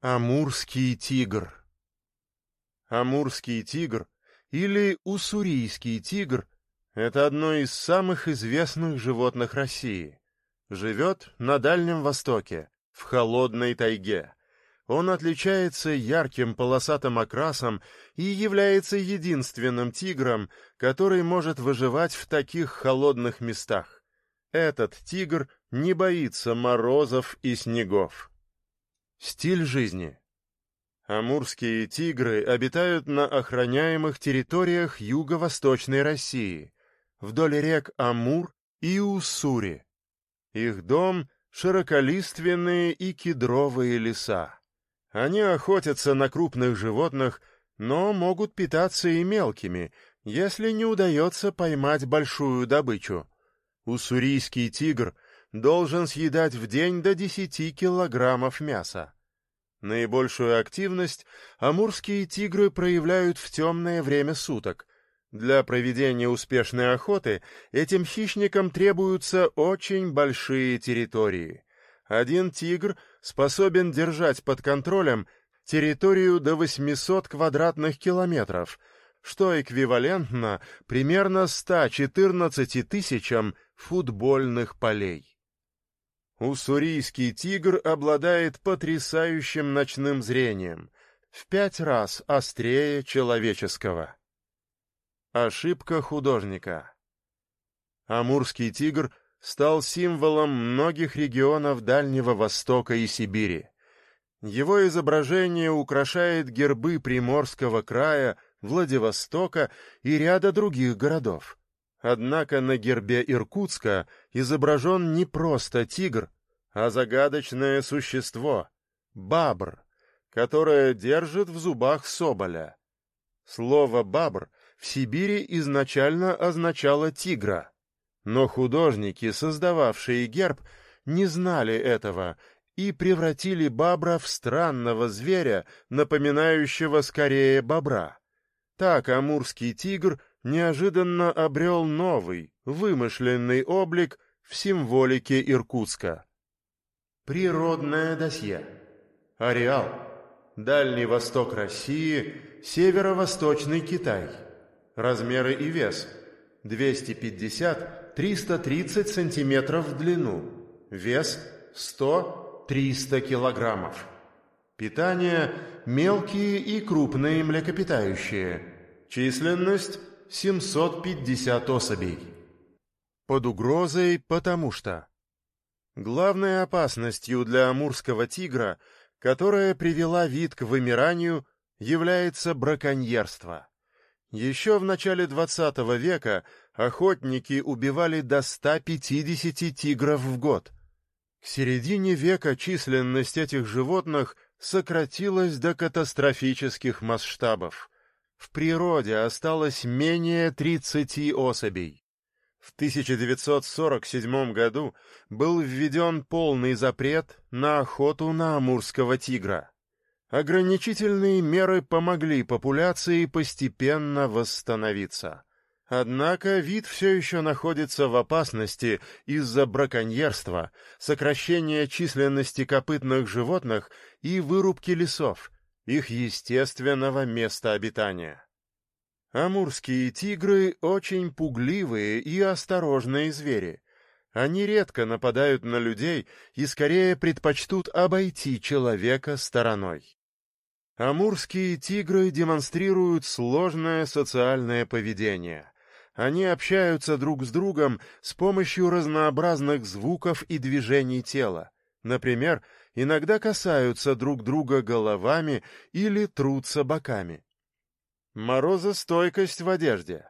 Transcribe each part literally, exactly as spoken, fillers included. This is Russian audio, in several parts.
Амурский тигр. Амурский тигр или уссурийский тигр — это одно из самых известных животных России. Живет на Дальнем Востоке, в холодной тайге. Он отличается ярким полосатым окрасом и является единственным тигром, который может выживать в таких холодных местах. Этот тигр не боится морозов и снегов. Стиль жизни. Амурские тигры обитают на охраняемых территориях юго-восточной России, вдоль рек Амур и Уссури. Их дом — широколиственные и кедровые леса. Они охотятся на крупных животных, но могут питаться и мелкими, если не удается поймать большую добычу. Уссурийский тигр должен съедать в день до десяти килограммов мяса. Наибольшую активность амурские тигры проявляют в темное время суток. Для проведения успешной охоты этим хищникам требуются очень большие территории. Один тигр способен держать под контролем территорию до восьмисот квадратных километров, что эквивалентно примерно ста четырнадцати тысячам футбольных полей. Уссурийский тигр обладает потрясающим ночным зрением, в пять раз острее человеческого. Ошибка художника. Амурский тигр стал символом многих регионов Дальнего Востока и Сибири. Его изображение украшает гербы Приморского края, Владивостока и ряда других городов. Однако на гербе Иркутска изображен не просто тигр, а загадочное существо — бабр, которое держит в зубах соболя. Слово «бабр» в Сибири изначально означало «тигра», но художники, создававшие герб, не знали этого и превратили бабра в странного зверя, напоминающего скорее бобра. Так амурский тигр неожиданно обрел новый, вымышленный облик в символике Иркутска. Природное досье. Ареал. Дальний Восток России, северо-восточный Китай. Размеры и вес. двести пятьдесят — триста тридцать сантиметров в длину. Вес сто — триста килограммов. Питание – мелкие и крупные млекопитающие. Численность – семьсот пятьдесят особей. Под угрозой, потому что главной опасностью для амурского тигра, которая привела вид к вымиранию, является браконьерство. Еще в начале двадцатого века охотники убивали до ста пятидесяти тигров в год. К середине века численность этих животных сократилась до катастрофических масштабов. В природе осталось менее тридцати особей. В тысяча девятьсот сорок седьмом году был введен полный запрет на охоту на амурского тигра. Ограничительные меры помогли популяции постепенно восстановиться. Однако вид все еще находится в опасности из-за браконьерства, сокращения численности копытных животных и вырубки лесов, их естественного места обитания. Амурские тигры очень пугливые и осторожные звери. Они редко нападают на людей и скорее предпочтут обойти человека стороной. Амурские тигры демонстрируют сложное социальное поведение. Они общаются друг с другом с помощью разнообразных звуков и движений тела. Например, иногда касаются друг друга головами или трутся боками. Морозостойкость в одежде.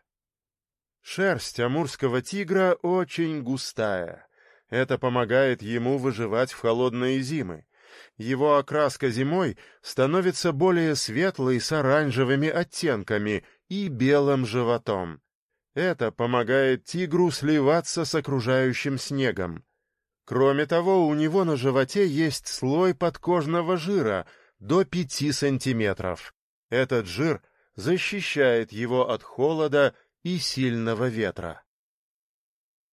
Шерсть амурского тигра очень густая. Это помогает ему выживать в холодные зимы. Его окраска зимой становится более светлой с оранжевыми оттенками и белым животом. Это помогает тигру сливаться с окружающим снегом. Кроме того, у него на животе есть слой подкожного жира до пяти сантиметров. Этот жир защищает его от холода и сильного ветра.